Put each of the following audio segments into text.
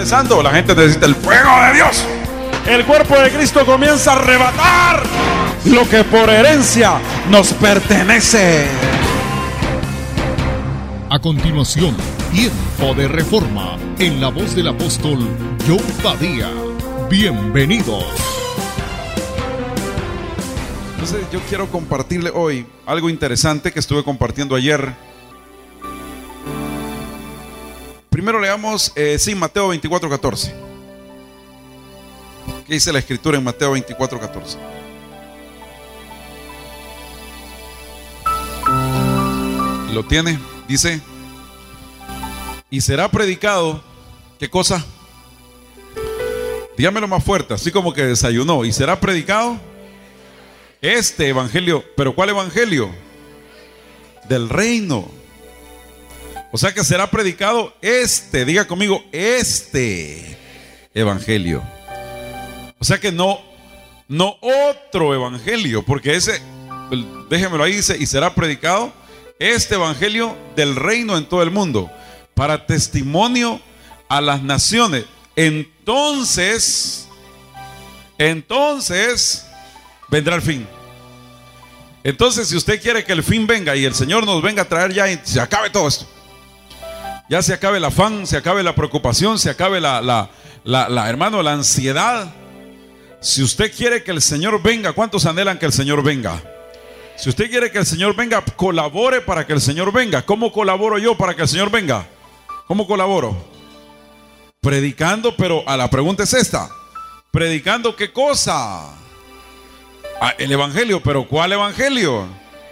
interesando. La gente necesita el fuego de Dios. El cuerpo de Cristo comienza a arrebatar lo que por herencia nos pertenece. A continuación, Tiempo de Reforma, en la voz del apóstol John Badía. Bienvenidos. Entonces yo quiero compartirle hoy algo interesante que estuve compartiendo ayer. Primero leamos, Mateo 24:14. ¿Qué dice la escritura en Mateo 24:14? ¿Lo tiene? Dice, y será predicado, ¿qué cosa? Dígamelo más fuerte, así como que desayunó. Y será predicado este evangelio. ¿Pero cuál evangelio? Del reino. O sea que será predicado diga conmigo, este evangelio. O sea que no otro evangelio, porque ese, déjemelo ahí, dice, y será predicado este evangelio del reino en todo el mundo, para testimonio a las naciones. Entonces vendrá el fin. Entonces, si usted quiere que el fin venga y el Señor nos venga a traer ya y se acabe todo esto, ya se acabe el afán, se acabe la preocupación, se acabe hermano, la ansiedad. Si usted quiere que el Señor venga, ¿cuántos anhelan que el Señor venga? Si usted quiere que el Señor venga, colabore para que el Señor venga. ¿Cómo colaboro yo para que el Señor venga? ¿Cómo colaboro? Predicando, pero la pregunta es esta: ¿predicando qué cosa? El evangelio, pero ¿cuál evangelio?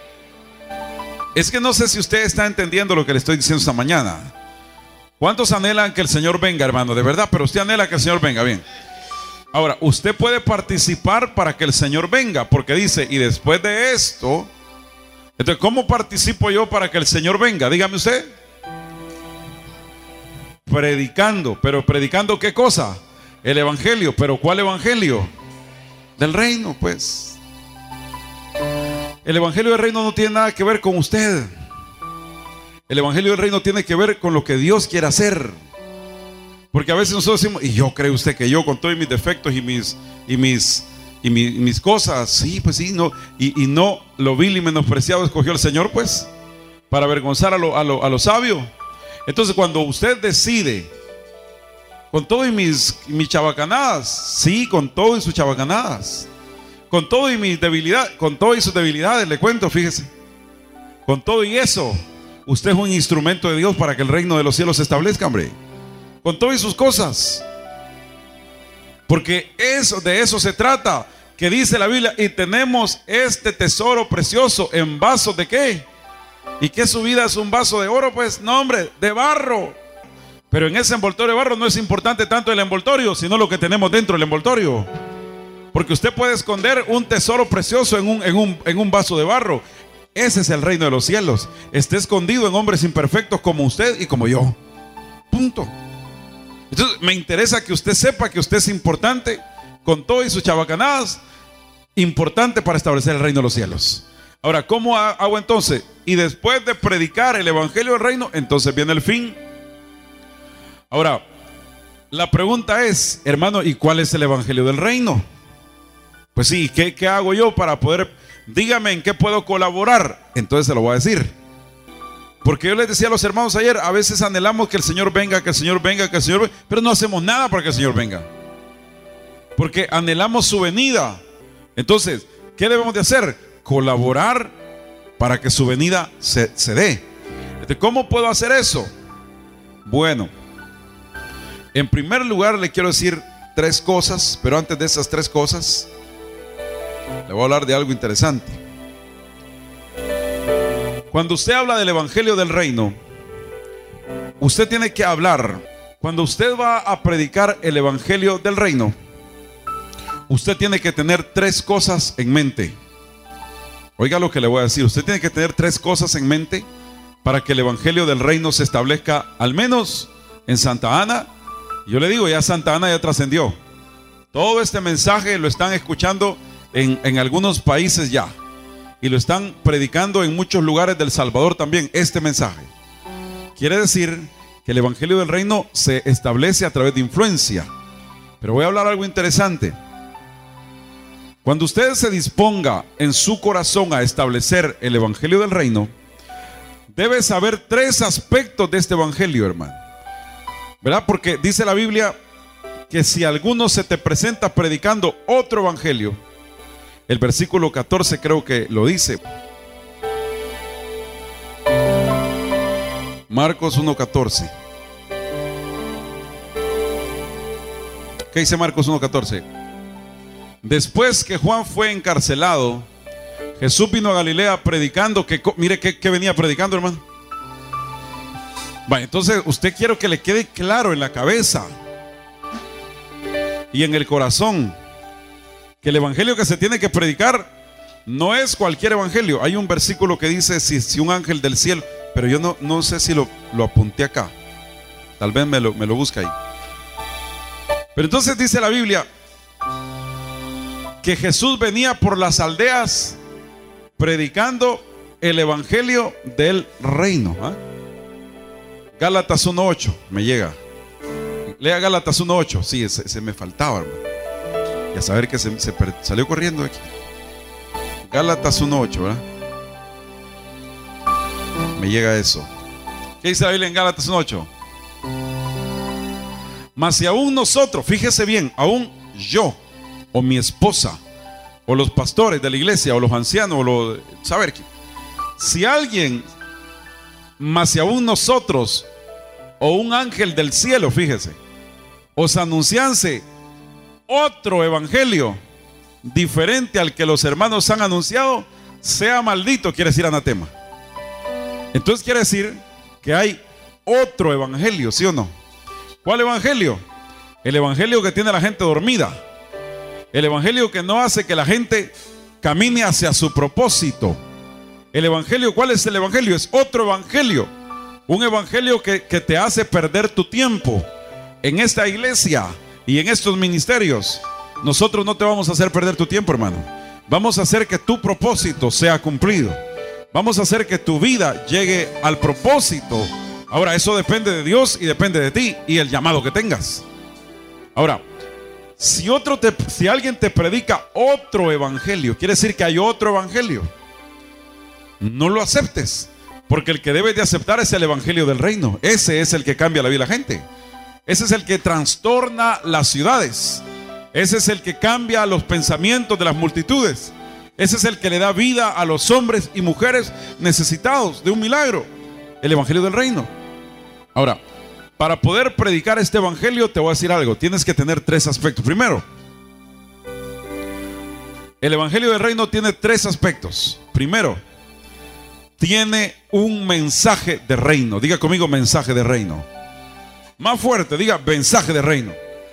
Es que no sé si usted está entendiendo lo que le estoy diciendo esta mañana. ¿Cuántos anhelan que el Señor venga, hermano? De verdad, pero usted anhela que el Señor venga, bien. Ahora, usted puede participar para que el Señor venga, porque dice, y después de esto, entonces, ¿cómo participo yo para que el Señor venga? Dígame usted. Predicando, pero ¿predicando qué cosa? El evangelio, pero ¿cuál evangelio? Del reino, pues. El evangelio del reino no tiene nada que ver con usted. El evangelio del reino tiene que ver con lo que Dios quiere hacer. Porque a veces nosotros decimos, y yo creo usted que yo con todos mis defectos y mis cosas, sí, pues sí, no, y no lo vil y menospreciado escogió el Señor, pues, para avergonzar a lo sabio. Entonces, cuando usted decide, con todo y mis chabacanadas, sí, con todo y sus chabacanadas, con todo y mis debilidades, con todo y sus debilidades, le cuento, fíjese, con todo y eso, usted es un instrumento de Dios para que el reino de los cielos se establezca, hombre. Con todas sus cosas, porque de eso se trata, que dice la Biblia, y tenemos este tesoro precioso en vasos de ¿qué? ¿Y qué su vida es un vaso de oro? Pues no, hombre, de barro. Pero en ese envoltorio de barro no es importante tanto el envoltorio, sino lo que tenemos dentro del envoltorio. Porque usted puede esconder un tesoro precioso en un vaso de barro. Ese es el reino de los cielos. Está escondido en hombres imperfectos como usted y como yo. Punto. Entonces me interesa que usted sepa que usted es importante, con todo y sus chabacanadas, importante para establecer el reino de los cielos. Ahora, ¿cómo hago entonces? Y después de predicar el evangelio del reino, entonces viene el fin. Ahora, la pregunta es, hermano, ¿y cuál es el evangelio del reino? Pues sí, ¿qué hago yo para poder? Dígame en qué puedo colaborar. Entonces se lo voy a decir. Porque yo les decía a los hermanos ayer, a veces anhelamos que el Señor venga, que el Señor venga, que el Señor venga, pero no hacemos nada para que el Señor venga. Porque anhelamos su venida. Entonces, ¿qué debemos de hacer? Colaborar para que su venida se dé. Entonces, ¿cómo puedo hacer eso? Bueno, en primer lugar le quiero decir 3 cosas, pero antes de esas 3 cosas, le voy a hablar de algo interesante. Cuando usted habla del evangelio del reino, usted tiene que hablar. Cuando usted va a predicar el evangelio del reino, usted tiene que tener 3 cosas en mente. Oiga lo que le voy a decir. Usted tiene que tener 3 cosas en mente para que el evangelio del reino se establezca, al menos en Santa Ana. Yo le digo, ya Santa Ana ya trascendió. Todo este mensaje lo están escuchando en algunos países ya. Y lo están predicando en muchos lugares del Salvador también, este mensaje. Quiere decir que el evangelio del reino se establece a través de influencia. Pero voy a hablar algo interesante. Cuando usted se disponga en su corazón a establecer el evangelio del reino, debe saber 3 aspectos de este evangelio, hermano. ¿Verdad? Porque dice la Biblia que si alguno se te presenta predicando otro evangelio, el versículo 14 creo que lo dice. Marcos 1:14. ¿Qué dice Marcos 1:14? Después que Juan fue encarcelado, Jesús vino a Galilea predicando que, mire que venía predicando, hermano. Bueno, entonces usted quiero que le quede claro en la cabeza y en el corazón que el evangelio que se tiene que predicar no es cualquier evangelio. Hay un versículo que dice si un ángel del cielo, pero yo no sé si lo apunté acá. Tal vez me lo busca ahí. Pero entonces dice la Biblia que Jesús venía por las aldeas predicando el evangelio del reino. Gálatas 1:8 me llega. Lea Gálatas 1:8. Sí, ese me faltaba, hermano. Y a saber que se salió corriendo aquí. Gálatas 1:8, ¿verdad? Me llega eso. ¿Qué dice la Biblia en Gálatas 1:8? Mas si aún nosotros, fíjese bien, aún yo, o mi esposa, o los pastores de la iglesia, o los ancianos, o saber qué. Si alguien, mas si aún nosotros, o un ángel del cielo, fíjese, os anunciase otro evangelio diferente al que los hermanos han anunciado, sea maldito, quiere decir anatema. Entonces quiere decir que hay otro evangelio, ¿sí o no? ¿Cuál evangelio? El evangelio que tiene a la gente dormida. El evangelio que no hace que la gente camine hacia su propósito. El evangelio, ¿cuál es el evangelio? Es otro evangelio. Un evangelio que te hace perder tu tiempo. En esta iglesia y en estos ministerios, nosotros no te vamos a hacer perder tu tiempo, hermano. Vamos a hacer que tu propósito sea cumplido. Vamos a hacer que tu vida llegue al propósito. Ahora, eso depende de Dios y depende de ti y el llamado que tengas. Ahora, si alguien te predica otro evangelio, quiere decir que hay otro evangelio. No lo aceptes, porque el que debes de aceptar es el evangelio del reino. Ese es el que cambia la vida de la gente. Ese es el que trastorna las ciudades. Ese es el que cambia los pensamientos de las multitudes. Ese es el que le da vida a los hombres y mujeres necesitados de un milagro. El evangelio del reino. Ahora, para poder predicar este evangelio, te voy a decir algo. Tienes que tener 3 aspectos. Primero, el evangelio del reino tiene 3 aspectos. Primero, tiene un mensaje de reino. Diga conmigo, mensaje de reino. Más fuerte, diga mensaje de reino.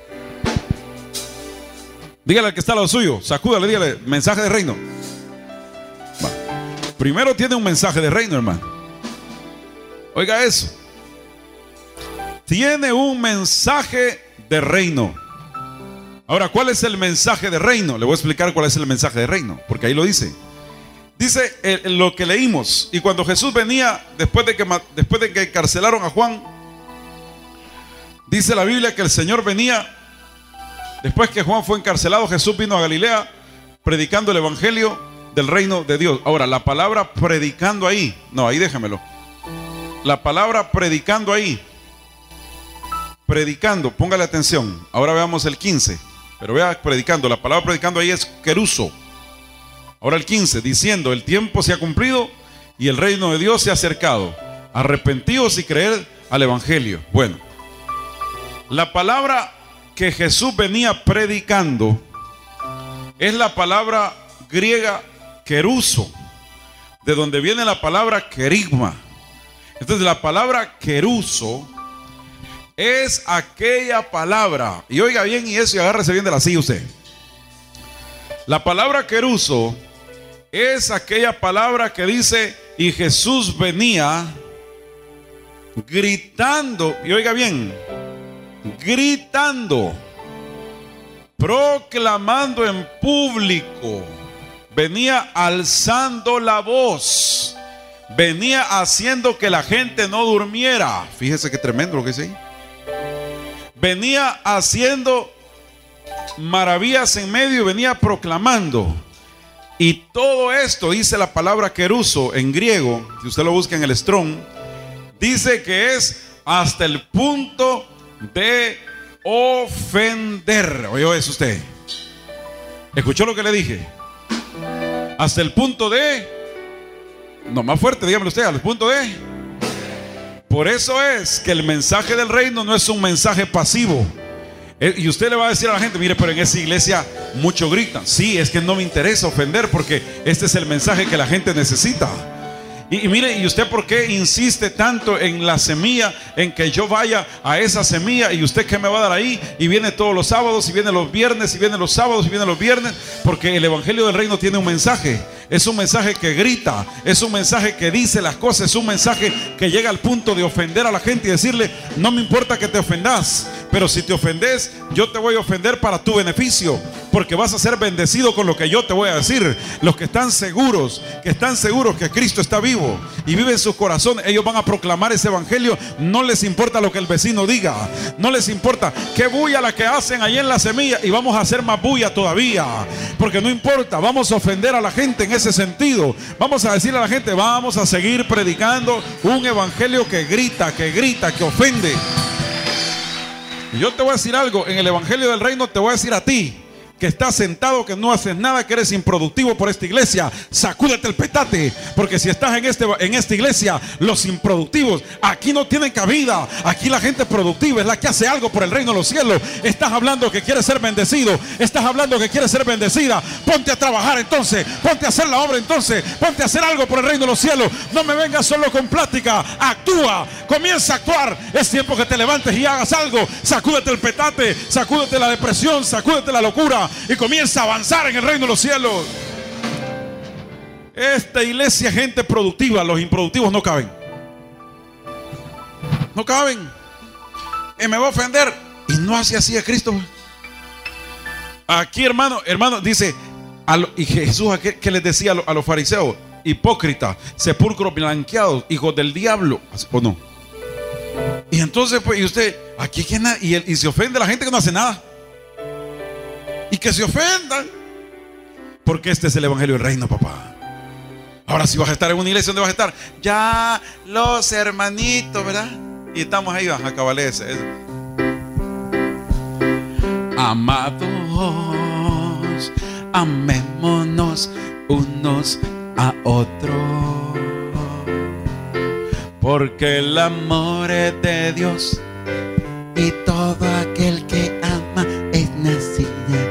Dígale al que está al lado suyo, sacúdale, dígale mensaje de reino. Va. Primero tiene un mensaje de reino, hermano. Oiga eso. Tiene un mensaje de reino. Ahora, ¿cuál es el mensaje de reino? Le voy a explicar cuál es el mensaje de reino, porque ahí lo dice. Dice lo que leímos. Y cuando Jesús venía, después de que encarcelaron a Juan, dice la Biblia que el Señor venía. Después que Juan fue encarcelado, Jesús vino a Galilea predicando el evangelio del reino de Dios. Ahora, la palabra predicando ahí, no, ahí déjamelo. La palabra predicando ahí, predicando, póngale atención. Ahora veamos el 15, pero vea predicando. La palabra predicando ahí es keruso. Ahora el 15, diciendo, el tiempo se ha cumplido y el reino de Dios se ha acercado. Arrepentíos y creed al evangelio. Bueno, la palabra que Jesús venía predicando es la palabra griega keruso, de donde viene la palabra querigma. Entonces la palabra keruso es aquella palabra, y oiga bien y eso, y agárrese bien de la silla usted. La palabra keruso es aquella palabra que dice, y Jesús venía gritando, y oiga bien, gritando, proclamando en público, venía alzando la voz, venía haciendo que la gente no durmiera. Fíjese qué tremendo lo que dice ahí. Venía haciendo maravillas en medio y venía proclamando. Y todo esto, dice la palabra keruso en griego, si usted lo busca en el Strong, dice que es hasta el punto de ofender. ¿Oyó eso usted? ¿Escuchó lo que le dije? Hasta el punto de... No, más fuerte, dígamelo usted, al punto de... Por eso es que el mensaje del reino no es un mensaje pasivo. Y usted le va a decir a la gente, mire, pero en esa iglesia mucho gritan. Sí, es que no me interesa ofender, porque este es el mensaje que la gente necesita. Y mire, ¿y usted por qué insiste tanto en la semilla, en que yo vaya a esa semilla? ¿Y usted qué me va a dar ahí? Y viene todos los sábados, y viene los viernes, y viene los sábados, y viene los viernes. Porque el evangelio del reino tiene un mensaje. Es un mensaje que grita, es un mensaje que dice las cosas, es un mensaje que llega al punto de ofender a la gente y decirle, no me importa que te ofendas, pero si te ofendes, yo te voy a ofender para tu beneficio, porque vas a ser bendecido con lo que yo te voy a decir. Los que están seguros que Cristo está vivo y vive en sus corazones, ellos van a proclamar ese evangelio. No les importa lo que el vecino diga, no les importa qué bulla la que hacen ahí en la semilla, y vamos a hacer más bulla todavía, porque no importa, vamos a ofender a la gente en ese sentido. Vamos a decirle a la gente, vamos a seguir predicando un evangelio que grita, que ofende. Y yo te voy a decir algo, en el evangelio del reino te voy a decir a ti, que estás sentado, que no haces nada, que eres improductivo por esta iglesia, sacúdete el petate, porque si estás en esta iglesia, los improductivos aquí no tienen cabida. Aquí la gente productiva es la que hace algo por el reino de los cielos. Estás hablando que quieres ser bendecido, estás hablando que quieres ser bendecida. Ponte a trabajar entonces, ponte a hacer la obra entonces, ponte a hacer algo por el reino de los cielos. No me vengas solo con plática, actúa, comienza a actuar. Es tiempo que te levantes y hagas algo. Sacúdete el petate, sacúdete la depresión, sacúdete la locura y comienza a avanzar en el reino de los cielos. Esta iglesia, gente productiva, los improductivos no caben. No caben. Y me va a ofender. Y no hace así a Cristo. Aquí, hermano, dice, y Jesús, ¿qué les decía a los fariseos? Hipócritas, sepulcros blanqueados, hijos del diablo. ¿O no? Y entonces, pues, y usted, aquí y se ofende a la gente que no hace nada. Y que se ofendan, porque este es el evangelio del reino, papá. Ahora, si vas a estar en una iglesia, ¿dónde vas a estar? Ya los hermanitos, ¿verdad? Y estamos ahí, a cabales. Amados, amémonos unos a otros, porque el amor es de Dios, y todo aquel que ama es nacido.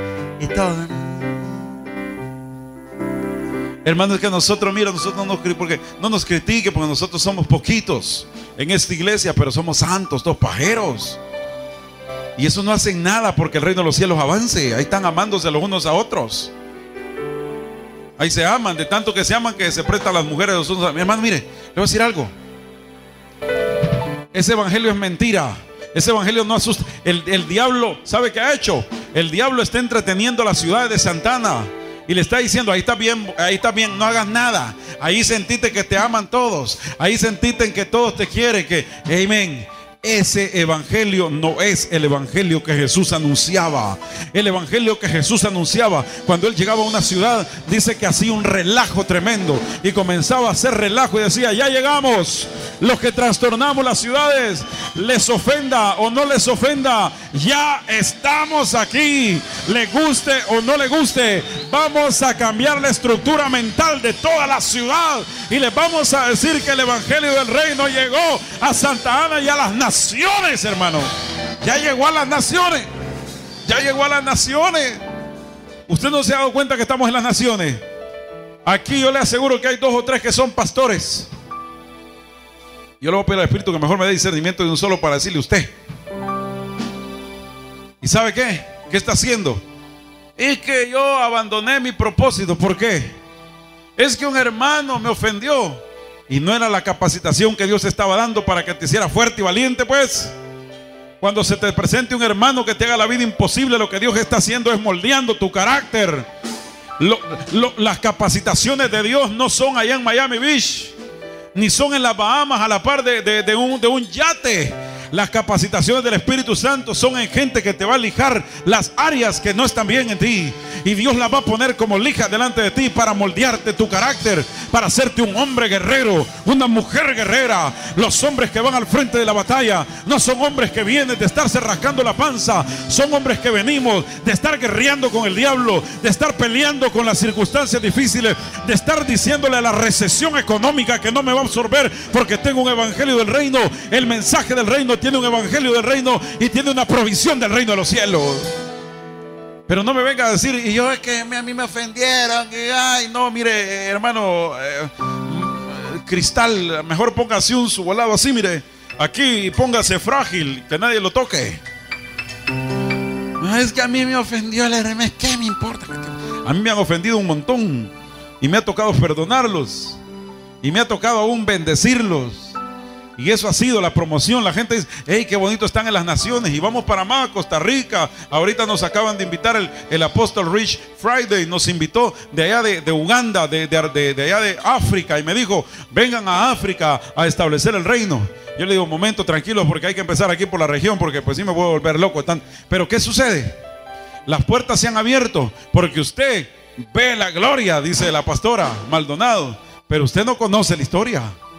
Hermanos, que nosotros no nos critique, porque nosotros somos poquitos en esta iglesia, pero somos santos, todos pajeros. Y eso no hacen nada porque el reino de los cielos avance. Ahí están amándose los unos a otros. Ahí se aman, de tanto que se aman que se prestan las mujeres los unos a... Mi hermano, mire, le voy a decir algo. Ese evangelio es mentira. Ese evangelio no asusta. El diablo, ¿sabe qué ha hecho? El diablo está entreteniendo a la ciudad de Santana y le está diciendo, ahí está bien, no hagas nada. Ahí sentiste que te aman todos. Ahí sentiste que todos te quieren, que, amén. Ese evangelio no es el evangelio que Jesús anunciaba. El evangelio que Jesús anunciaba, cuando él llegaba a una ciudad, dice que hacía un relajo tremendo y comenzaba a hacer relajo y decía, ya llegamos. Los que trastornamos las ciudades, les ofenda o no les ofenda, ya estamos aquí. Le guste o no le guste, vamos a cambiar la estructura mental de toda la ciudad y les vamos a decir que el evangelio del reino llegó a Santa Ana y a las naciones, hermano. Ya llegó a las naciones. Ya llegó a las naciones. Usted no se ha dado cuenta que estamos en las naciones. Aquí yo le aseguro que hay 2 o 3 que son pastores. Yo le voy a pedir al Espíritu que mejor me dé discernimiento de un solo para decirle a usted. ¿Y sabe qué? ¿Qué está haciendo? Es que yo abandoné mi propósito. ¿Por qué? Es que un hermano me ofendió. Y no era la capacitación que Dios estaba dando para que te hiciera fuerte y valiente, pues. Cuando se te presente un hermano que te haga la vida imposible, lo que Dios está haciendo es moldeando tu carácter. Las capacitaciones de Dios no son allá en Miami Beach. ni son en las Bahamas a la par de un yate. Las capacitaciones del Espíritu Santo son en gente que te va a lijar las áreas que no están bien en ti, y Dios las va a poner como lija delante de ti para moldearte tu carácter, para hacerte un hombre guerrero, una mujer guerrera. Los hombres que van al frente de la batalla no son hombres que vienen de estarse rascando la panza, son hombres que venimos de estar guerreando con el diablo, de estar peleando con las circunstancias difíciles, de estar diciéndole a la recesión económica que no me va a absorber porque tengo un evangelio del reino. El mensaje del reino tiene un evangelio del reino y tiene una provisión del reino de los cielos. Pero no me venga a decir, y yo es que a mí me ofendieron, y ay, no, mire, hermano, Cristal, mejor póngase un subvolado así, mire, aquí, póngase frágil, que nadie lo toque. Es que a mí me ofendió el RMS, ¿qué me importa? A mí me han ofendido un montón y me ha tocado perdonarlos y me ha tocado aún bendecirlos. Y eso ha sido la promoción. La gente dice, hey, qué bonito están en las naciones, y vamos para más, Costa Rica. Ahorita nos acaban de invitar el apóstol Rich Friday, nos invitó de allá de Uganda, de allá de África, y me dijo, vengan a África a establecer el reino. Yo le digo, momento, tranquilos, porque hay que empezar aquí por la región, porque pues sí me puedo volver loco. Pero ¿qué sucede? Las puertas se han abierto porque usted ve la gloria, dice la pastora Maldonado, pero usted no conoce la historia.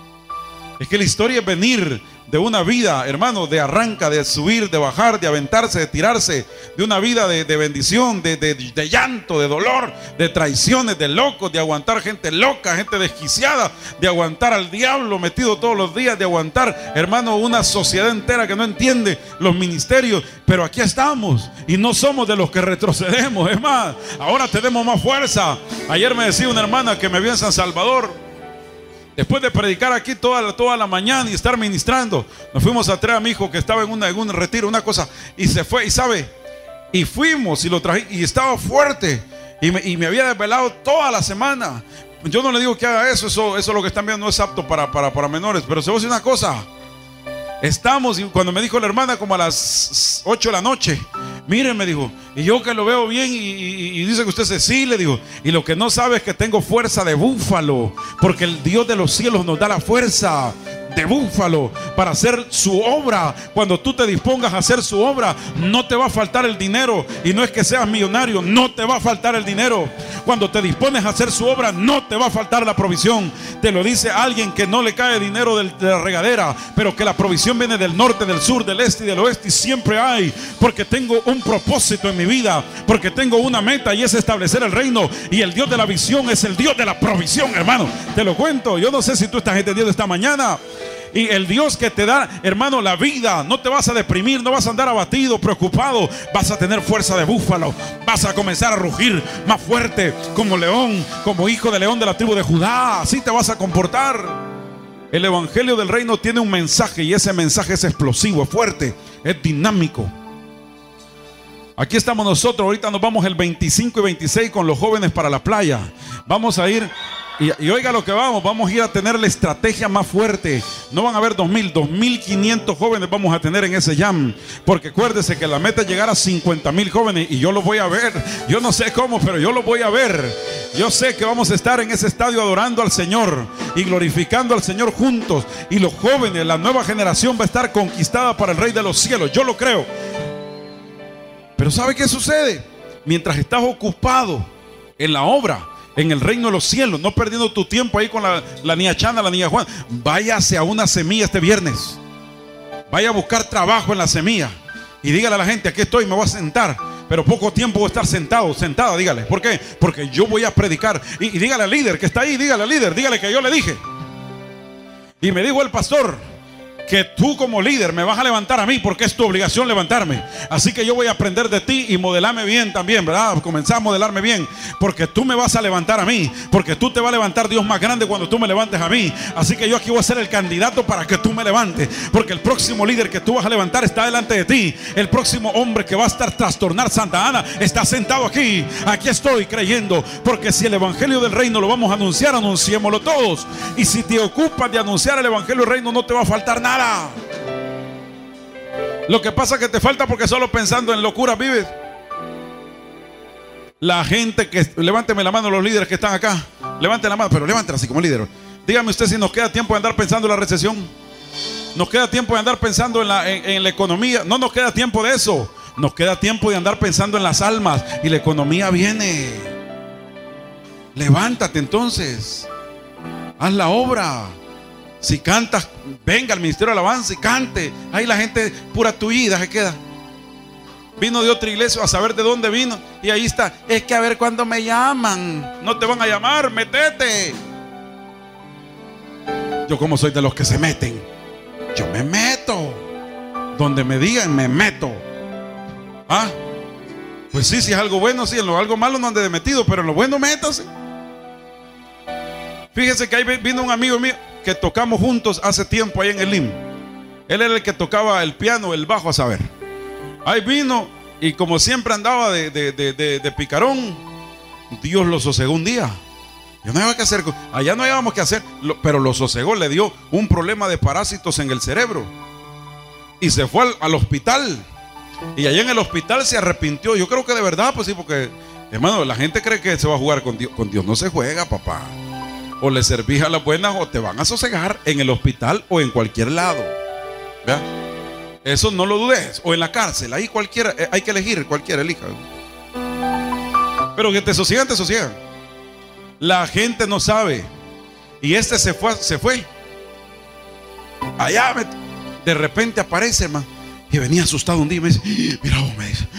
Es que la historia es venir de una vida, hermano, de arranca, de subir, de bajar, de aventarse, de tirarse, de una vida de bendición, de llanto, de dolor, de traiciones, de locos, de aguantar gente loca, gente desquiciada, de aguantar al diablo metido todos los días, de aguantar, hermano, una sociedad entera que no entiende los ministerios. Pero aquí estamos y no somos de los que retrocedemos. Es más, ahora tenemos más fuerza. Ayer me decía una hermana que me vio en San Salvador, después de predicar aquí toda la mañana y estar ministrando, nos fuimos a traer a mi hijo que estaba en un retiro, una cosa, y se fue, y sabe, y fuimos y lo traje, y estaba fuerte, y me había desvelado toda la semana. Yo no le digo que haga eso lo que están viendo no es apto para menores, pero se va a decir una cosa. Estamos, y cuando me dijo la hermana como a las 8 de la noche, miren, me dijo, y yo que lo veo bien, y dice que usted sí, le digo, y lo que no sabe es que tengo fuerza de búfalo, porque el Dios de los cielos nos da la fuerza de búfalo para hacer su obra. Cuando tú te dispongas a hacer su obra, no te va a faltar el dinero, y no es que seas millonario, no te va a faltar el dinero. Cuando te dispones a hacer su obra, no te va a faltar la provisión. Te lo dice alguien que no le cae dinero de la regadera, pero que la provisión viene del norte, del sur, del este y del oeste, y siempre hay, porque tengo un propósito en mi vida, porque tengo una meta, y es establecer el reino. Y el Dios de la visión es el Dios de la provisión, hermano. Te lo cuento, yo no sé si tú estás entendiendo esta mañana. Y el Dios que te da, hermano, la vida, no te vas a deprimir, no vas a andar abatido, preocupado. Vas a tener fuerza de búfalo, vas a comenzar a rugir más fuerte como león, como hijo de león de la tribu de Judá. Así te vas a comportar. El evangelio del reino tiene un mensaje, y ese mensaje es explosivo, es fuerte, es dinámico. Aquí estamos nosotros, ahorita nos vamos el 25 y 26 con los jóvenes para la playa. Vamos a ir, y oiga lo que vamos a ir a tener la estrategia más fuerte. No van a haber 2,000, 2,500 jóvenes vamos a tener en ese jam. Porque acuérdese que la meta es llegar a 50,000 jóvenes, y yo los voy a ver. Yo no sé cómo, pero yo los voy a ver. Yo sé que vamos a estar en ese estadio adorando al Señor y glorificando al Señor juntos. Y los jóvenes, la nueva generación va a estar conquistada para el Rey de los cielos. Yo lo creo. Pero ¿sabe qué sucede? Mientras estás ocupado en la obra, en el reino de los cielos, no perdiendo tu tiempo ahí con la niña Chana, la niña Juan, váyase a una semilla este viernes. Vaya a buscar trabajo en la semilla y dígale a la gente, aquí estoy, me voy a sentar, pero poco tiempo voy a estar sentada, dígale. ¿Por qué? Porque yo voy a predicar. Y dígale al líder que está ahí, dígale al líder, dígale que yo le dije. Y me dijo el pastor que tú como líder me vas a levantar a mí, porque es tu obligación levantarme. Así que yo voy a aprender de ti y modelarme bien también, ¿verdad? Comenzar a modelarme bien, porque tú me vas a levantar a mí, porque tú te va a levantar Dios más grande cuando tú me levantes a mí. Así que yo aquí voy a ser el candidato para que tú me levantes, porque el próximo líder que tú vas a levantar está delante de ti. El próximo hombre que va a estar trastornar Santa Ana está sentado aquí. Aquí estoy creyendo, porque si el evangelio del reino lo vamos a anunciar, anunciémoslo todos. Y si te ocupas de anunciar el evangelio del reino, no te va a faltar nada. Lo que pasa es que te falta porque solo pensando en locuras vives. La gente que, levánteme la mano los líderes que están acá, levanten la mano, pero levántela así como líder. Dígame usted si nos queda tiempo de andar pensando en la recesión. Nos queda tiempo de andar pensando en la economía. No nos queda tiempo de eso. Nos queda tiempo de andar pensando en las almas. Y la economía viene. Levántate entonces. Haz la obra. Si cantas, venga al ministerio de alabanza y cante. Ahí la gente pura tullida se queda. Vino de otra iglesia a saber de dónde vino. Y ahí está. Es que a ver cuándo me llaman. No te van a llamar, metete. Yo como soy de los que se meten. Yo me meto. Donde me digan, me meto. Ah, pues sí, si es algo bueno, sí. En lo algo malo no ande de metido, pero en lo bueno métase. Fíjese que ahí vino un amigo mío que tocamos juntos hace tiempo ahí en el IM. Él era el que tocaba el piano, el bajo, a saber. Ahí vino y como siempre andaba de picarón, Dios lo sosegó un día. Yo no había que hacer, allá no habíamos que hacer, pero lo sosegó, le dio un problema de parásitos en el cerebro. Y se fue al hospital. Y allá en el hospital se arrepintió. Yo creo que de verdad, pues sí, porque, hermano, la gente cree que se va a jugar con Dios. Con Dios no se juega, papá. O le servís a las buenas o te van a sosegar en el hospital o en cualquier lado. ¿Vea? Eso no lo dudes. O en la cárcel, ahí cualquiera, hay que elegir, cualquiera elija. Pero que te sosiegan, te sosiegan. La gente no sabe. Y este se fue. Allá de repente aparece, hermano. Y venía asustado un día y me dice: mira vos, me dice,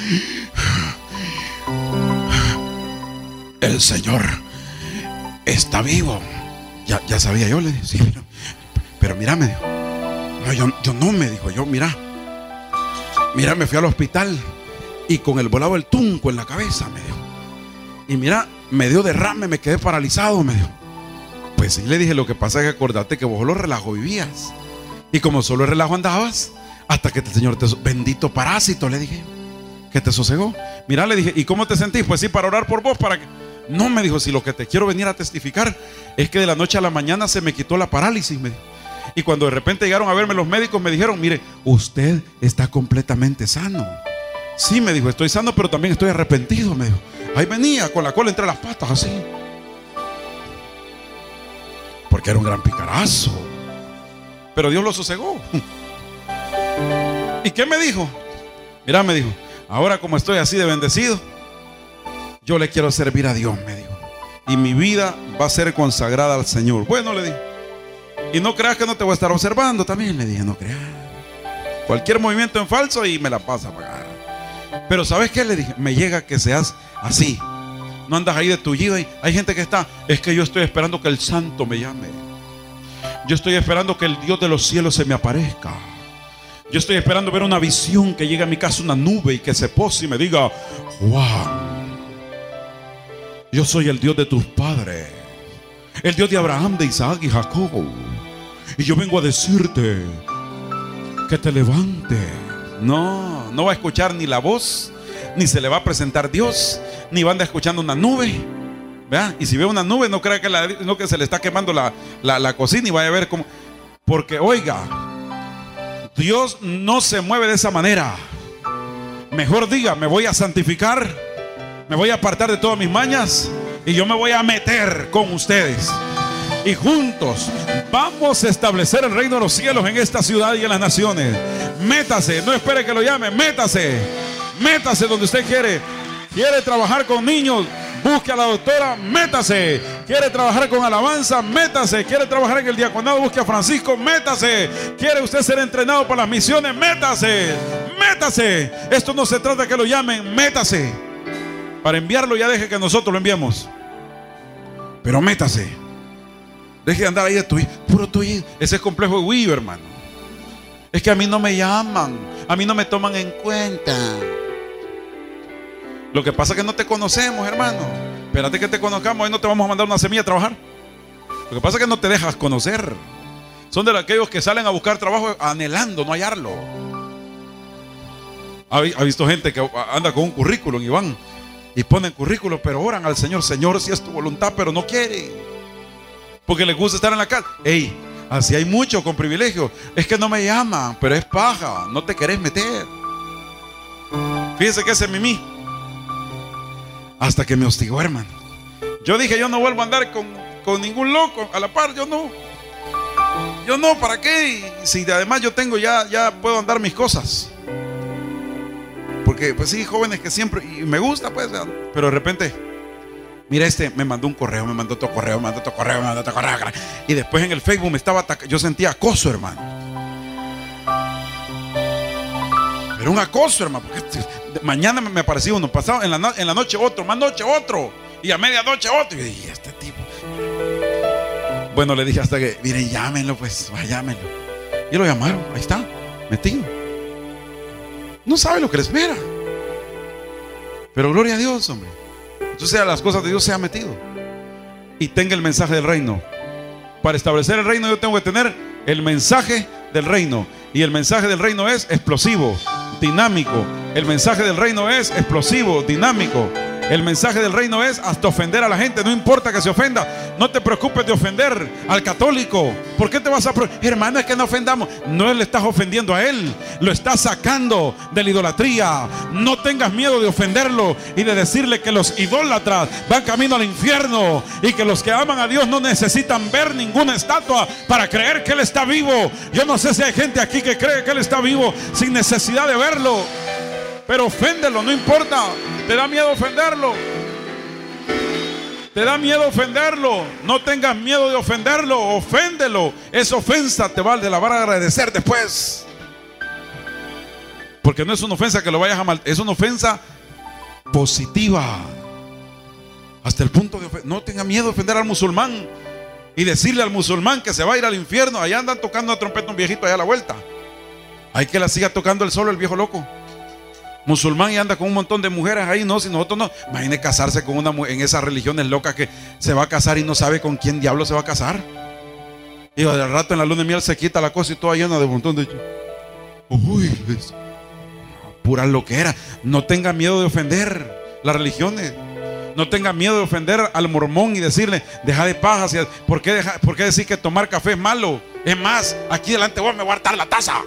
el Señor está vivo. Ya sabía yo, le dije, sí, pero mira, me dijo. No, yo no, me dijo, mira, me fui al hospital y con el volado del tunco en la cabeza, me dijo. Y mira, me dio derrame, me quedé paralizado, me dijo. Pues sí, le dije, lo que pasa es que acordate que vos solo relajo vivías. Y como solo el relajo andabas, hasta que el Señor te... Bendito parásito, le dije, que te sosegó. Mira, le dije, ¿y cómo te sentís? Pues sí, para orar por vos, para que... No, me dijo, si lo que te quiero venir a testificar es que de la noche a la mañana se me quitó la parálisis, me dijo. Y cuando de repente llegaron a verme los médicos, me dijeron: mire, usted está completamente sano. Sí, me dijo, estoy sano, pero también estoy arrepentido, me dijo. Ahí venía con la cola entre las patas, así. Porque era un gran picarazo. Pero Dios lo sosegó. ¿Y qué me dijo? Mira, me dijo, ahora como estoy así de bendecido, yo le quiero servir a Dios, me dijo. Y mi vida va a ser consagrada al Señor. Bueno, le dije. Y no creas que no te voy a estar observando también, le dije, no creas. Cualquier movimiento en falso y me la pasa a pagar. Pero ¿sabes qué? Le dije, me llega que seas así. No andas ahí de tullido. Hay gente que está, es que yo estoy esperando que el santo me llame. Yo estoy esperando que el Dios de los cielos se me aparezca. Yo estoy esperando ver una visión, que llegue a mi casa una nube y que se pose y me diga: Juan, yo soy el Dios de tus padres, el Dios de Abraham, de Isaac y Jacob. Y yo vengo a decirte que te levantes. No va a escuchar ni la voz, ni se le va a presentar Dios, ni va a andar escuchando una nube. ¿Verdad? Y si ve una nube, no crea que se le está quemando la cocina y vaya a ver cómo. Porque oiga, Dios no se mueve de esa manera. Mejor diga: me voy a santificar, me voy a apartar de todas mis mañas y yo me voy a meter con ustedes. Y juntos vamos a establecer el reino de los cielos en esta ciudad y en las naciones. Métase, no espere que lo llame, métase. Métase donde usted quiere. Quiere trabajar con niños, busque a la doctora, métase. Quiere trabajar con alabanza, métase. Quiere trabajar en el diaconado, busque a Francisco, métase. Quiere usted ser entrenado para las misiones, métase. Métase. Esto no se trata de que lo llamen, métase. Para enviarlo ya deje que nosotros lo enviemos. Pero métase. Deje de andar ahí de puro tuyo. Ese es complejo de Weaver, hermano. Es que a mí no me llaman, a mí no me toman en cuenta. Lo que pasa es que no te conocemos, hermano. Espérate que te conozcamos, hoy no te vamos a mandar una semilla a trabajar. Lo que pasa es que no te dejas conocer. Son de aquellos que salen a buscar trabajo anhelando no hallarlo. ¿Ha visto gente que anda con un currículum y van y ponen currículum, pero oran al Señor: Señor, si es tu voluntad, pero no quiere, porque les gusta estar en la casa. Ey, así hay muchos con privilegio. Es que no me llaman, pero es paja, no te querés meter. Fíjese que ese Mimí, hasta que me hostigó, hermano. Yo dije: yo no vuelvo a andar con ningún loco a la par. Yo no. Yo no, ¿para qué? Si además yo tengo ya puedo andar mis cosas. Porque pues sí, jóvenes que siempre, y me gusta pues, pero de repente, mira, me mandó un correo, me mandó otro correo, me mandó otro correo, me mandó otro correo. Y después en el Facebook me estaba atacando. Yo sentía acoso, hermano. Pero un acoso, hermano. Porque mañana me aparecía uno, pasado en la noche otro, más noche otro. Y a medianoche otro. Y yo dije, este tipo. Bueno, le dije hasta que, miren, llámenlo pues, llámenlo. Y lo llamaron, ahí está, metido. No sabe lo que le espera. Pero gloria a Dios, hombre. Entonces a las cosas de Dios se ha metido. Y tenga el mensaje del reino. Para establecer el reino yo tengo que tener el mensaje del reino. Y el mensaje del reino es explosivo, dinámico. El mensaje del reino es explosivo, dinámico. El mensaje del reino es hasta ofender a la gente. No importa que se ofenda. No te preocupes de ofender al católico. ¿Por qué te vas a hermano, es que no ofendamos? No le estás ofendiendo a él, lo estás sacando de la idolatría. No tengas miedo de ofenderlo y de decirle que los idólatras van camino al infierno y que los que aman a Dios no necesitan ver ninguna estatua para creer que Él está vivo. Yo no sé si hay gente aquí que cree que Él está vivo sin necesidad de verlo. Pero oféndelo, no importa. Te da miedo ofenderlo. Te da miedo ofenderlo. No tengas miedo de ofenderlo. Oféndelo. Esa ofensa te va de la vara a agradecer después. Porque no es una ofensa que lo vayas a mal. Es una ofensa positiva. Hasta el punto de no tenga miedo de ofender al musulmán y decirle al musulmán que se va a ir al infierno. Allá andan tocando una trompeta un viejito allá a la vuelta. Hay que la siga tocando él solo, el viejo loco. Musulmán y anda con un montón de mujeres ahí, no, si nosotros no. Imagine casarse con una mujer en esas religiones locas que se va a casar y no sabe con quién diablo se va a casar. Y al rato en la luna de miel se quita la cosa y toda llena de un montón de... Uy, pura loquera. No tenga miedo de ofender las religiones. No tenga miedo de ofender al mormón y decirle, deja de pajas. ¿Por qué decir que tomar café es malo? Es más, aquí delante vos me voy a hartar la taza.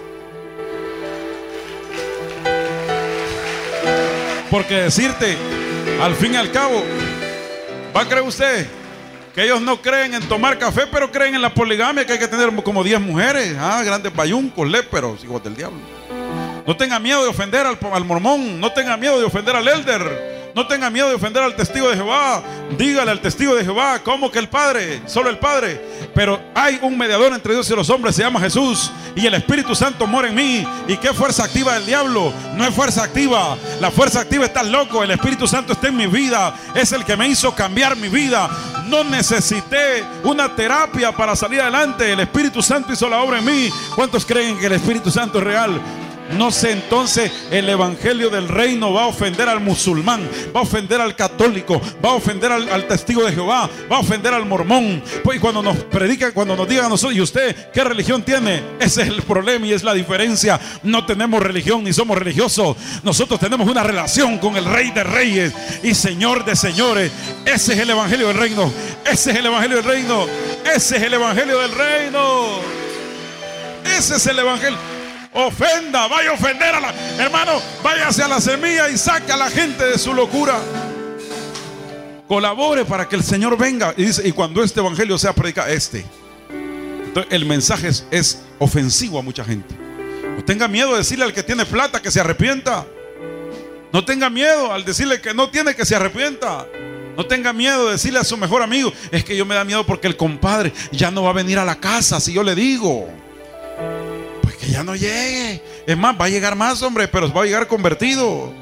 Porque decirte, al fin y al cabo, ¿va a creer usted que ellos no creen en tomar café, pero creen en la poligamia, que hay que tener como 10 mujeres? Grandes bayuncos, léperos, hijos del diablo. No tenga miedo de ofender al mormón. No tenga miedo de ofender al elder. No tenga miedo de ofender al testigo de Jehová. Dígale al testigo de Jehová, ¿cómo que el Padre? Solo el Padre. Pero hay un mediador entre Dios y los hombres, se llama Jesús. Y el Espíritu Santo mora en mí. ¿Y qué fuerza activa del diablo? No es fuerza activa. La fuerza activa está loco. El Espíritu Santo está en mi vida. Es el que me hizo cambiar mi vida. No necesité una terapia para salir adelante. El Espíritu Santo hizo la obra en mí. ¿Cuántos creen que el Espíritu Santo es real? No sé, entonces el evangelio del reino va a ofender al musulmán, va a ofender al católico, va a ofender al testigo de Jehová, va a ofender al mormón. Pues cuando nos predican, cuando nos digan a nosotros, ¿y usted qué religión tiene? Ese es el problema y es la diferencia. No tenemos religión ni somos religiosos. Nosotros tenemos una relación con el Rey de Reyes y Señor de Señores. Ese es el evangelio del reino. Ese es el evangelio del reino. Ese es el evangelio del reino. Ese es el evangelio. Ofenda, vaya a ofender a la... Hermano, váyase a la semilla y saque a la gente de su locura. Colabore para que el Señor venga. Y dice, y cuando este evangelio sea predicado, entonces el mensaje es ofensivo a mucha gente. No tenga miedo de decirle al que tiene plata que se arrepienta. No tenga miedo al decirle que no tiene, que se arrepienta. No tenga miedo de decirle a su mejor amigo, es que yo me da miedo porque el compadre ya no va a venir a la casa si yo le digo. Que ya no llegue. Es más, va a llegar más, hombre, pero va a llegar convertido.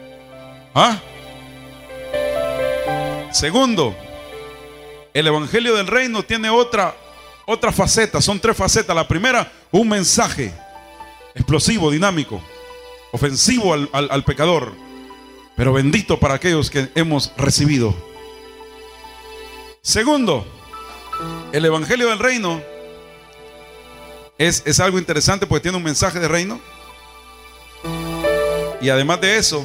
Segundo, el evangelio del reino tiene otra faceta. Son 3 facetas. La primera, un mensaje explosivo, dinámico, ofensivo al pecador, pero bendito para aquellos que hemos recibido. Segundo, el evangelio del reino es algo interesante porque tiene un mensaje de reino. Y además de eso,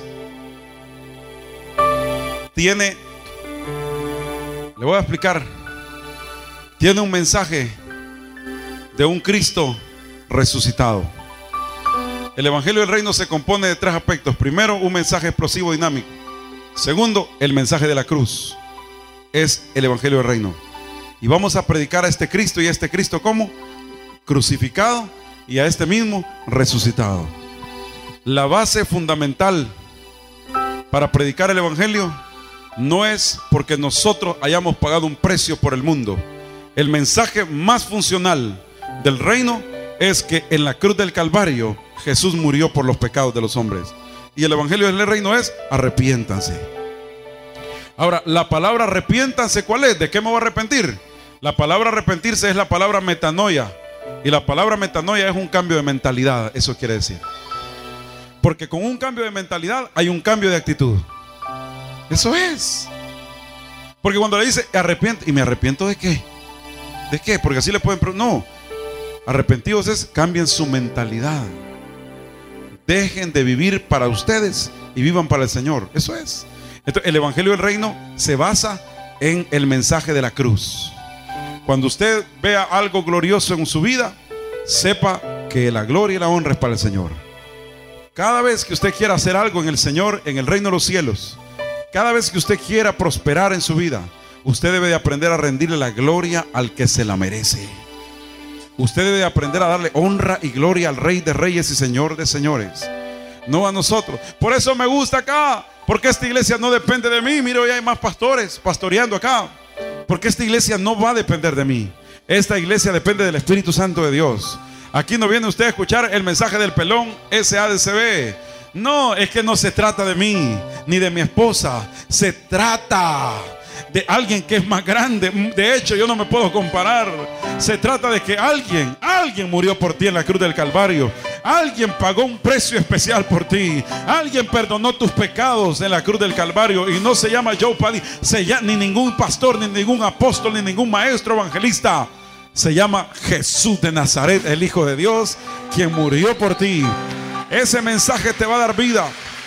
le voy a explicar, tiene un mensaje de un Cristo resucitado. El evangelio del reino se compone de 3 aspectos. Primero, un mensaje explosivo, dinámico. Segundo, el mensaje de la cruz. Es el evangelio del reino. Y vamos a predicar a este Cristo, y a este Cristo ¿cómo? Crucificado, y a este mismo resucitado. La base fundamental para predicar el evangelio no es porque nosotros hayamos pagado un precio por el mundo. El mensaje más funcional del reino es que en la cruz del Calvario Jesús murió por los pecados de los hombres. Y el evangelio del reino es: arrepiéntanse. Ahora, la palabra arrepiéntanse, ¿cuál es? ¿De qué me voy a arrepentir? La palabra arrepentirse es la palabra metanoia. Y la palabra metanoia es un cambio de mentalidad. Eso quiere decir. Porque con un cambio de mentalidad hay un cambio de actitud. Eso es. Porque cuando le dice arrepiento, ¿y me arrepiento de qué? ¿De qué? Porque así le pueden preguntar. No, arrepentidos es: cambien su mentalidad. Dejen de vivir para ustedes y vivan para el Señor. Eso es. Entonces, el evangelio del reino se basa en el mensaje de la cruz. Cuando usted vea algo glorioso en su vida, sepa que la gloria y la honra es para el Señor. Cada vez que usted quiera hacer algo en el Señor, en el reino de los cielos, cada vez que usted quiera prosperar en su vida, usted debe de aprender a rendirle la gloria al que se la merece. Usted debe de aprender a darle honra y gloria al Rey de Reyes y Señor de Señores, no a nosotros. Por eso me gusta acá, porque esta iglesia no depende de mí. Mire, hoy hay más pastores pastoreando acá, porque esta iglesia no va a depender de mí. Esta iglesia depende del Espíritu Santo de Dios. Aquí no viene usted a escuchar el mensaje del pelón SADCB. No, es que no se trata de mí ni de mi esposa. Se trata de alguien que es más grande. De hecho, yo no me puedo comparar. Se trata de que alguien murió por ti en la cruz del Calvario. Alguien pagó un precio especial por ti. Alguien perdonó tus pecados en la cruz del Calvario. Y no se llama Joe Padilla, ni ningún pastor, ni ningún apóstol, ni ningún maestro evangelista. Se llama Jesús de Nazaret, el Hijo de Dios, quien murió por ti. Ese mensaje te va a dar vida.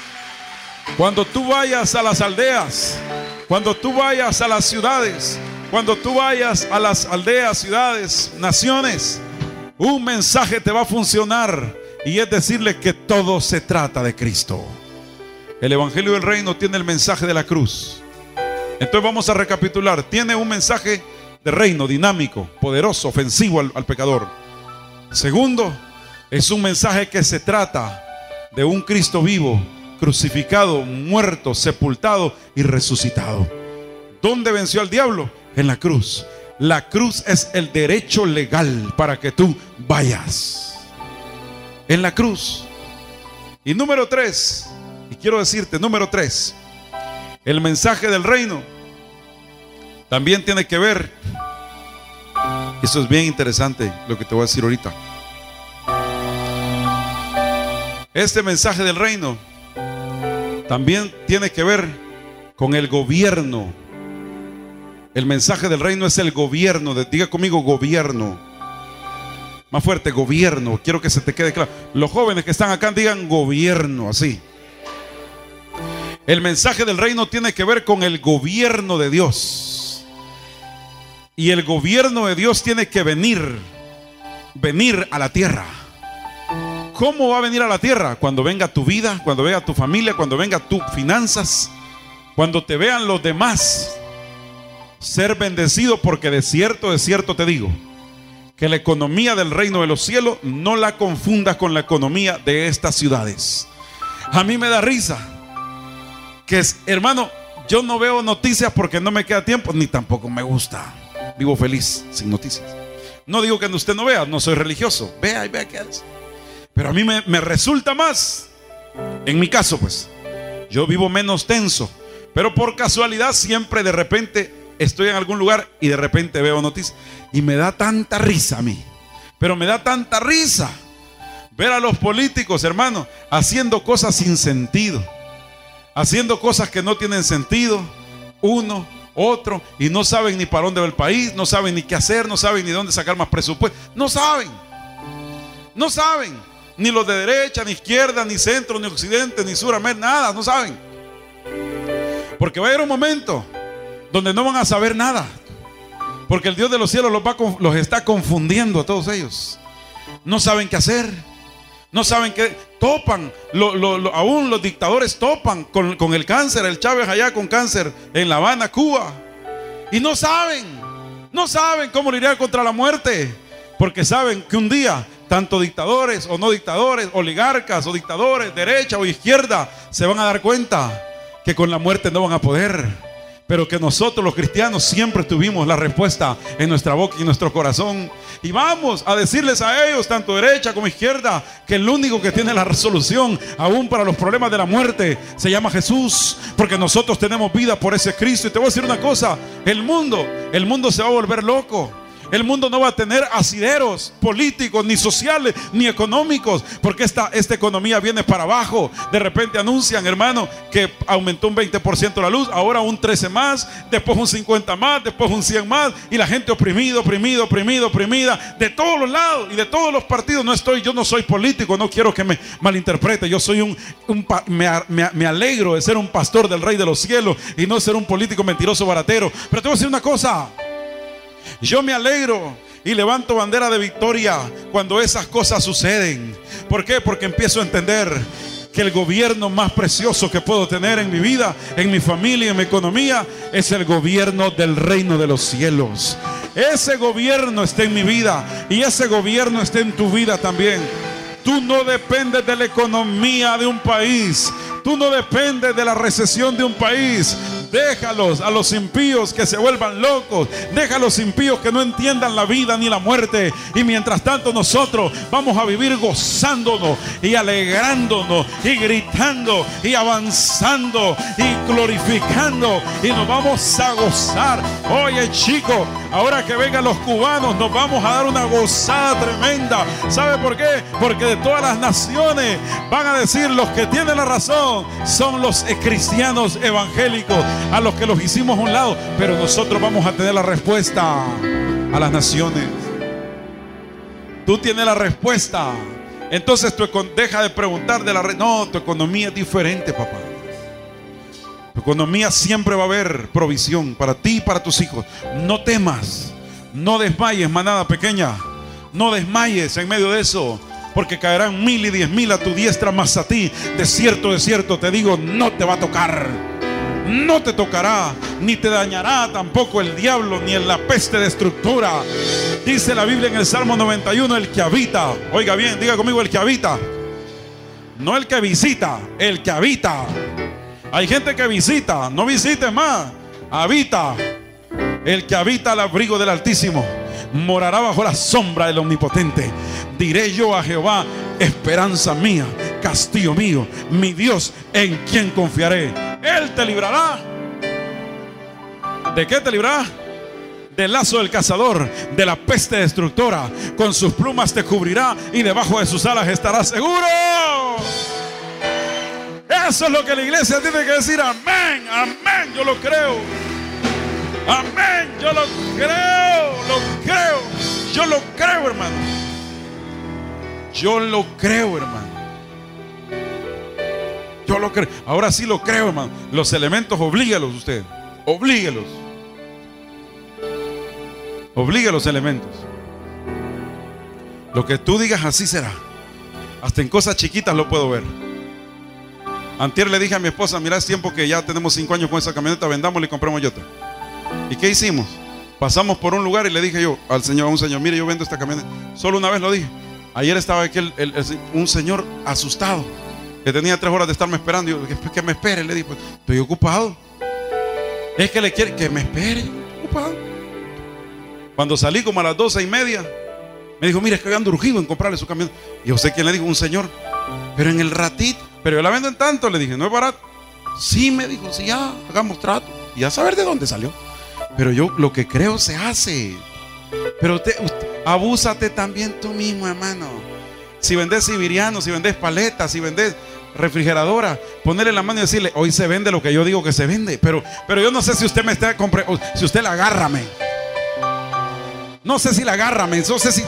Cuando tú vayas a las aldeas, cuando tú vayas a las ciudades, cuando tú vayas a las aldeas, ciudades, naciones, un mensaje te va a funcionar, y es decirle que todo se trata de Cristo. El evangelio del reino tiene el mensaje de la cruz. Entonces vamos a recapitular. Tiene un mensaje de reino dinámico, poderoso, ofensivo al pecador. Segundo, es un mensaje que se trata de un Cristo vivo, crucificado, muerto, sepultado y resucitado. ¿Dónde venció al diablo? En la cruz. La cruz es el derecho legal para que tú vayas. En la cruz. Y número 3, y quiero decirte, número 3, el mensaje del reino también tiene que ver, eso es bien interesante lo que te voy a decir ahorita. Este mensaje del reino también tiene que ver con el gobierno. El mensaje del reino es el gobierno. Diga conmigo: gobierno. Más fuerte: gobierno. Quiero que se te quede claro. Los jóvenes que están acá digan gobierno, así. El mensaje del reino tiene que ver con el gobierno de Dios. Y el gobierno de Dios tiene que venir a la tierra. ¿Cómo va a venir a la tierra? Cuando venga tu vida, cuando venga tu familia, cuando venga tus finanzas, cuando te vean los demás ser bendecido, porque de cierto te digo que la economía del reino de los cielos no la confundas con la economía de estas ciudades. A mí me da risa que, hermano, yo no veo noticias porque no me queda tiempo, ni tampoco me gusta. Vivo feliz sin noticias. No digo que usted no vea, no soy religioso. Vea y vea qué hace. Pero a mí me resulta más, en mi caso pues, yo vivo menos tenso. Pero por casualidad siempre de repente estoy en algún lugar y de repente veo noticias. Y me da tanta risa a mí. Pero me da tanta risa ver a los políticos, hermano, haciendo cosas sin sentido. Haciendo cosas que no tienen sentido. Uno, otro, y no saben ni para dónde va el país, no saben ni qué hacer, no saben ni dónde sacar más presupuesto. No saben. Ni los de derecha, ni izquierda, ni centro, ni occidente, ni sur, nada, no saben. Porque va a haber un momento donde no van a saber nada. Porque el Dios de los cielos los está confundiendo a todos ellos. No saben qué hacer. No saben qué. Topan. Aún los dictadores topan con el cáncer. El Chávez allá con cáncer en La Habana, Cuba. Y no saben No saben cómo lidiar contra la muerte, porque saben que un día tanto dictadores o no dictadores, oligarcas o dictadores, derecha o izquierda, se van a dar cuenta que con la muerte no van a poder. Pero que nosotros los cristianos siempre tuvimos la respuesta en nuestra boca y en nuestro corazón. Y vamos a decirles a ellos, tanto derecha como izquierda, que el único que tiene la resolución aún para los problemas de la muerte se llama Jesús. Porque nosotros tenemos vida por ese Cristo. Y te voy a decir una cosa, el mundo se va a volver loco. El mundo no va a tener asideros políticos, ni sociales, ni económicos, porque esta economía viene para abajo. De repente anuncian, hermano, que aumentó un 20% la luz, ahora un 13 más, después un 50 más, después un 100 más, y la gente oprimida, de todos los lados y de todos los partidos. Yo no soy político, no quiero que me malinterprete. Yo soy me alegro de ser un pastor del Rey de los Cielos y no ser un político mentiroso baratero. Pero te voy a decir una cosa. Yo me alegro y levanto bandera de victoria cuando esas cosas suceden. ¿Por qué? Porque empiezo a entender que el gobierno más precioso que puedo tener en mi vida, en mi familia, en mi economía, es el gobierno del reino de los cielos. Ese gobierno está en mi vida y ese gobierno está en tu vida también. Tú no dependes de la economía de un país. Tú no dependes de la recesión de un país. Déjalos a los impíos que se vuelvan locos. Deja a los impíos que no entiendan la vida ni la muerte. Y mientras tanto nosotros vamos a vivir gozándonos y alegrándonos y gritando y avanzando y glorificando. Y nos vamos a gozar. Oye, chicos, ahora que vengan los cubanos, nos vamos a dar una gozada tremenda. ¿Sabe por qué? Porque de todas las naciones van a decir: los que tienen la razón son los cristianos evangélicos, a los que los hicimos a un lado. Pero nosotros vamos a tener la respuesta a las naciones. Tú tienes la respuesta. Entonces deja de preguntar de la red. No, tu economía es diferente, papá. Tu economía siempre va a haber provisión para ti y para tus hijos. No temas, no desmayes, manada pequeña. No desmayes en medio de eso, porque caerán 1000 y 10,000 a tu diestra, más a ti de cierto te digo, no te va a tocar. No te tocará, ni te dañará tampoco el diablo, ni en la peste destructora. Dice la Biblia en el Salmo 91, el que habita. Oiga bien, diga conmigo, el que habita. No el que visita, el que habita. Hay gente que visita, no visites más. Habita. El que habita al abrigo del Altísimo morará bajo la sombra del Omnipotente. Diré yo a Jehová: esperanza mía, castillo mío, mi Dios, en quien confiaré. Él te librará. ¿De qué te librará? Del lazo del cazador, de la peste destructora. Con sus plumas te cubrirá y debajo de sus alas estarás seguro. Eso es lo que la iglesia tiene que decir. Amén, amén, yo lo creo. Amén, yo lo creo, yo lo creo, hermano. Yo lo creo, hermano. Yo lo creo. Ahora sí lo creo, hermano. Los elementos, oblígalos usted. Oblígalos. Obliga a los elementos. Lo que tú digas, así será. Hasta en cosas chiquitas lo puedo ver. Antier le dije a mi esposa: mira, es tiempo que ya tenemos 5 años con esa camioneta, vendámosla y compramos otra. ¿Y qué hicimos? Pasamos por un lugar y le dije yo a un señor: mire, yo vendo esta camioneta. Solo una vez lo dije. Ayer estaba aquí un señor asustado, que tenía 3 horas de estarme esperando. Yo, que me espere, le dije: pues, estoy ocupado. Es que le quiere que me espere, estoy ocupado. Cuando salí como a las 12:30, me dijo: mire, es que ando urgido en comprarle su camioneta. Y yo sé quién le dijo: un señor. Pero en el ratito, pero yo la vendo en tanto, le dije, ¿no es barato? Sí, me dijo, sí, ya, hagamos trato. Y a saber de dónde salió. Pero yo lo que creo se hace. Pero abúsate también tú mismo, hermano. Si vendés sibiriano, si vendés paletas, si vendés refrigeradora, ponerle la mano y decirle: hoy se vende lo que yo digo que se vende. Pero yo no sé si usted me está comprando, si usted la agárrame. No sé si la agárrame, no sé si...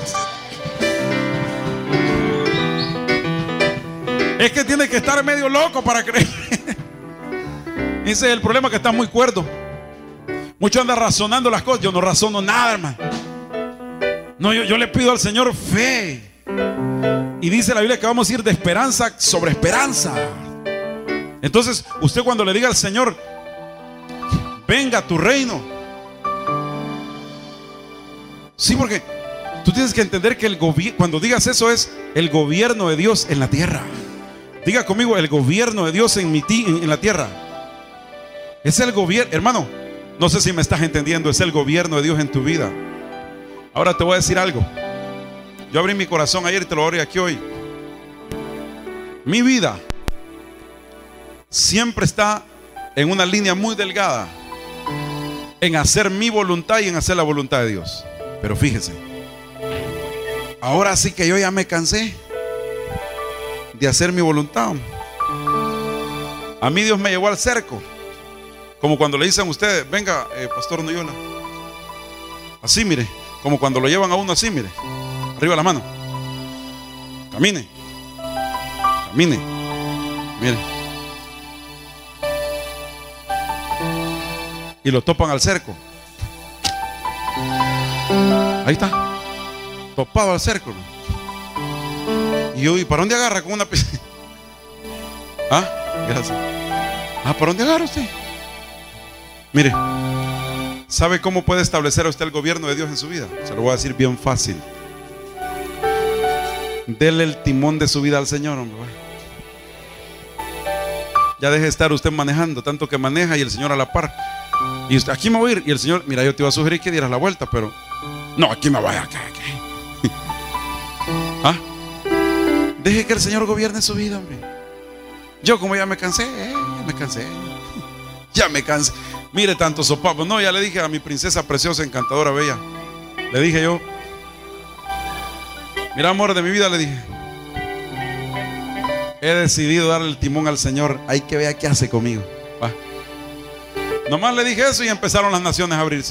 Es que tiene que estar medio loco para creer. Ese es el problema, que está muy cuerdo. Muchos andan razonando las cosas. Yo no razono nada, hermano. No, yo le pido al Señor fe. Y dice la Biblia que vamos a ir de esperanza sobre esperanza. Entonces, usted cuando le diga al Señor: venga a tu reino, Sí, porque tú tienes que entender que cuando digas eso es el gobierno de Dios en la tierra. Diga conmigo, el gobierno de Dios en la tierra. Es el gobierno, hermano. No sé si me estás entendiendo. Es el gobierno de Dios en tu vida. Ahora te voy a decir algo. Yo abrí mi corazón ayer y te lo abrí aquí hoy. Mi vida siempre está en una línea muy delgada en hacer mi voluntad y en hacer la voluntad de Dios. Pero fíjese, ahora sí que yo ya me cansé de hacer mi voluntad. A mí Dios me llevó al cerco, como cuando le dicen a ustedes: venga, pastor Noyola, así mire, como cuando lo llevan a uno así, mire, arriba la mano, camine, camine, mire, y lo topan al cerco. Ahí está, topado al cerco. Y yo, ¿y para dónde agarra con una piscina? Ah, gracias. Ah, ¿para dónde agarra usted? Mire, ¿sabe cómo puede establecer usted el gobierno de Dios en su vida? Se lo voy a decir bien fácil. Dele el timón de su vida al Señor, hombre. Ya deje de estar usted manejando, tanto que maneja y el Señor a la par. Y usted, aquí me voy a ir. Y el Señor, mira, yo te iba a sugerir que dieras la vuelta, pero no, aquí me voy a caer. ¿Ah? Deje que el Señor gobierne su vida, hombre. Yo como ya me cansé, ya me cansé. Mire tanto sopapo. No, ya le dije a mi princesa preciosa, encantadora, bella. Le dije yo: mira, amor de mi vida, le dije, he decidido darle el timón al Señor. Hay que ver qué hace conmigo. Va. Nomás le dije eso y empezaron las naciones a abrirse.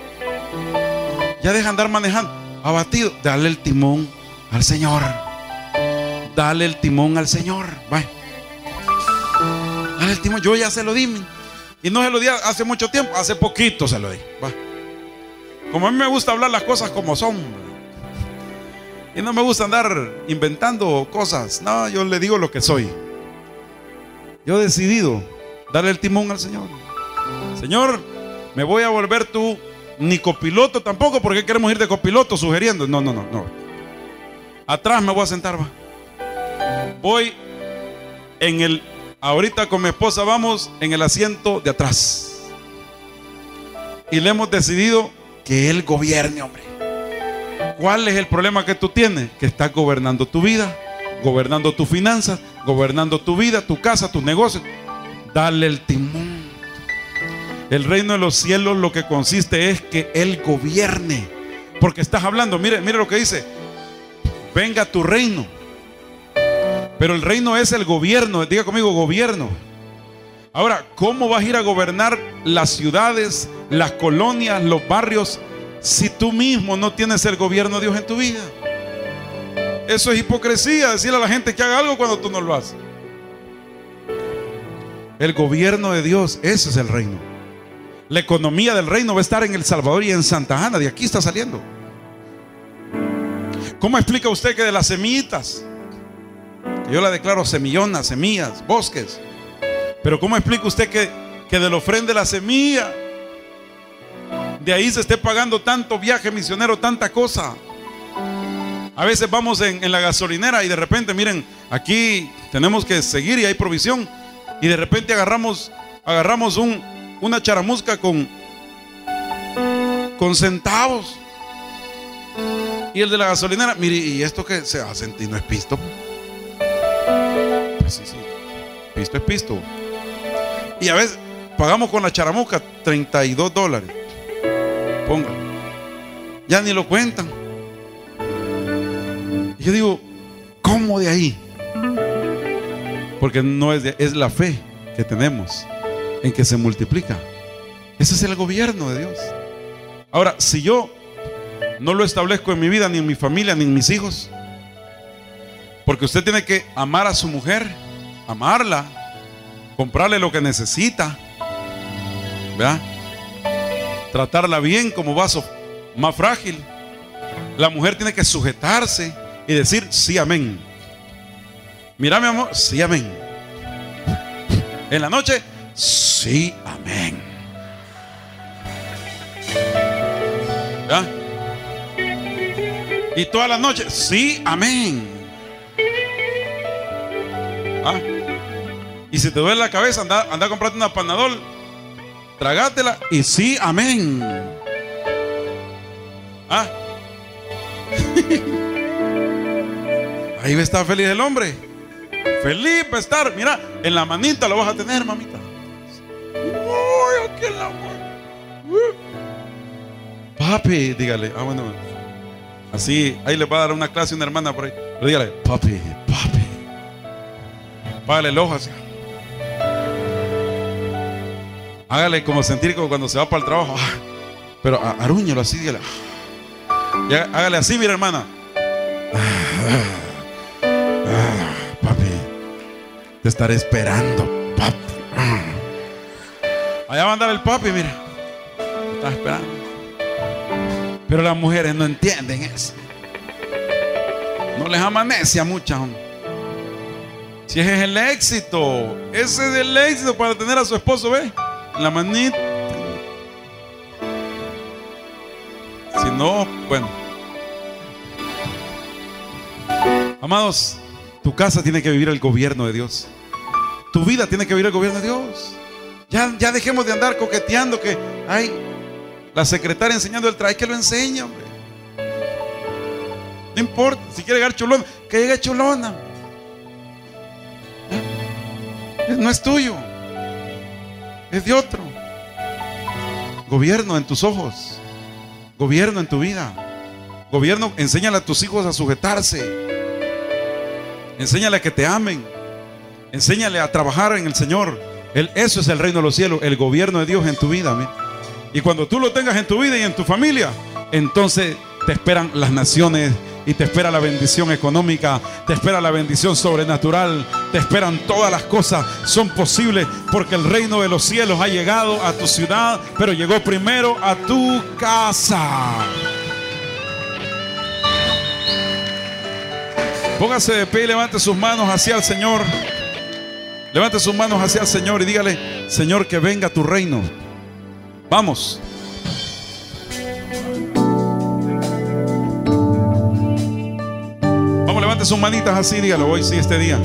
Ya deja andar manejando abatido. Dale el timón al Señor. Dale el timón al Señor. Va. Dale el timón. Yo ya se lo di. Y no se lo di hace mucho tiempo. Hace poquito se lo di. Va. Como a mí me gusta hablar las cosas como son. Y no me gusta andar inventando cosas. No, yo le digo lo que soy. Yo he decidido darle el timón al Señor. Señor, me voy a volver tú, ni copiloto tampoco, porque queremos ir de copiloto sugiriendo. No. Atrás me voy a sentar, va. Voy ahorita con mi esposa vamos en el asiento de atrás. Y le hemos decidido que Él gobierne, hombre. ¿Cuál es el problema que tú tienes? Que estás gobernando tu vida, gobernando tus finanzas, gobernando tu vida, tu casa, tus negocios. Dale el timón. El reino de los cielos lo que consiste es que Él gobierne. Porque estás hablando, mire lo que dice: venga tu reino. Pero el reino es el gobierno. Diga conmigo, gobierno. Ahora, ¿cómo vas a ir a gobernar las ciudades, las colonias, los barrios, si tú mismo no tienes el gobierno de Dios en tu vida? Eso es hipocresía, decirle a la gente que haga algo cuando tú no lo haces. El gobierno de Dios, ese es el reino. La economía del reino va a estar en El Salvador y en Santa Ana. De aquí está saliendo. ¿Cómo explica usted que de las semillitas, que yo la declaro semillonas, semillas, bosques, pero cómo explica usted que de la ofrenda de la semilla, de ahí se esté pagando tanto viaje misionero, tanta cosa? A veces vamos en la gasolinera y de repente, miren, aquí tenemos que seguir y hay provisión, y de repente agarramos una charamusca con centavos, y el de la gasolinera, mire, ¿y esto qué se hace? ¿No es pisto? Pues sí, pisto es pisto. Y a veces pagamos con la charamusca $32. Ponga, ya ni lo cuentan. Y yo digo, ¿cómo de ahí? Porque no es la fe que tenemos en que se multiplica. Ese es el gobierno de Dios. Ahora, si yo no lo establezco en mi vida, ni en mi familia, ni en mis hijos, porque usted tiene que amar a su mujer, amarla, comprarle lo que necesita, ¿verdad? Tratarla bien como vaso más frágil. La mujer tiene que sujetarse y decir sí, amén. Mira, mi amor, sí, amén. En la noche, sí, amén. ¿Ya? Y todas las noches, sí, amén. ¿Ah? Y si te duele la cabeza, anda a comprarte una Panadol, tragátela y sí, amén. ¿Ah? Ahí va a estar feliz el hombre. Feliz va a estar. Mira, en la manita lo vas a tener, mamita. Uy, aquí en la mano. Papi, dígale. Ah, bueno. Así, ahí le va a dar una clase a una hermana por ahí. Pero dígale, papi, papi. Págale el ojo así. Hágale como sentir como cuando se va para el trabajo. Pero arúñelo así, dígale. Y hágale así, mira, hermana. Papi, te estaré esperando, papi. Allá va a andar el papi, mira. Te está esperando. Pero las mujeres no entienden eso. No les amanece a muchas. Si ese es el éxito. Ese es el éxito para tener a su esposo, ¿ve? En la manita. Si no, bueno. Amados, tu casa tiene que vivir el gobierno de Dios. Tu vida tiene que vivir el gobierno de Dios. Ya dejemos de andar coqueteando que ay, la secretaria enseñando el traje, que lo enseña, hombre. No importa, si quiere llegar chulona, que llegue chulona. No es tuyo, es de otro. Gobierno en tus ojos. Gobierno en tu vida. Gobierno, enséñale a tus hijos a sujetarse. Enséñale a que te amen. Enséñale a trabajar en el Señor. Eso es el reino de los cielos, el gobierno de Dios en tu vida. ¿Mí? Y cuando tú lo tengas en tu vida y en tu familia, entonces te esperan las naciones y te espera la bendición económica, te espera la bendición sobrenatural, te esperan todas las cosas, son posibles porque el reino de los cielos ha llegado a tu ciudad, pero llegó primero a tu casa. Póngase de pie y levante sus manos hacia el Señor. Levante sus manos hacia el Señor y dígale: Señor, que venga tu reino. Vamos. Vamos, levante sus manitas así, dígalo hoy sí, este día.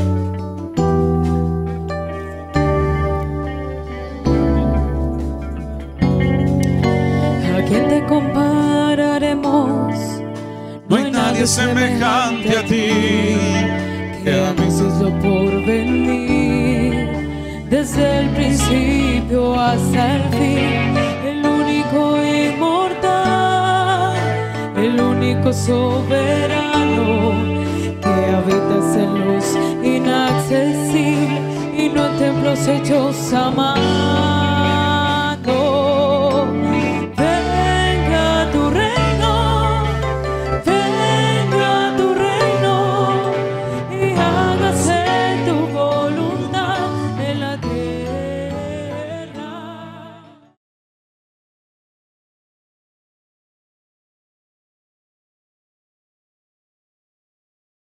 ¿A quién te compararemos? No hay nadie semejante a ti, que anuncias lo por venir, desde el principio hasta el fin, el único inmortal, el único soberano, que habitas en luz inaccesible y no en templos hechos a mano.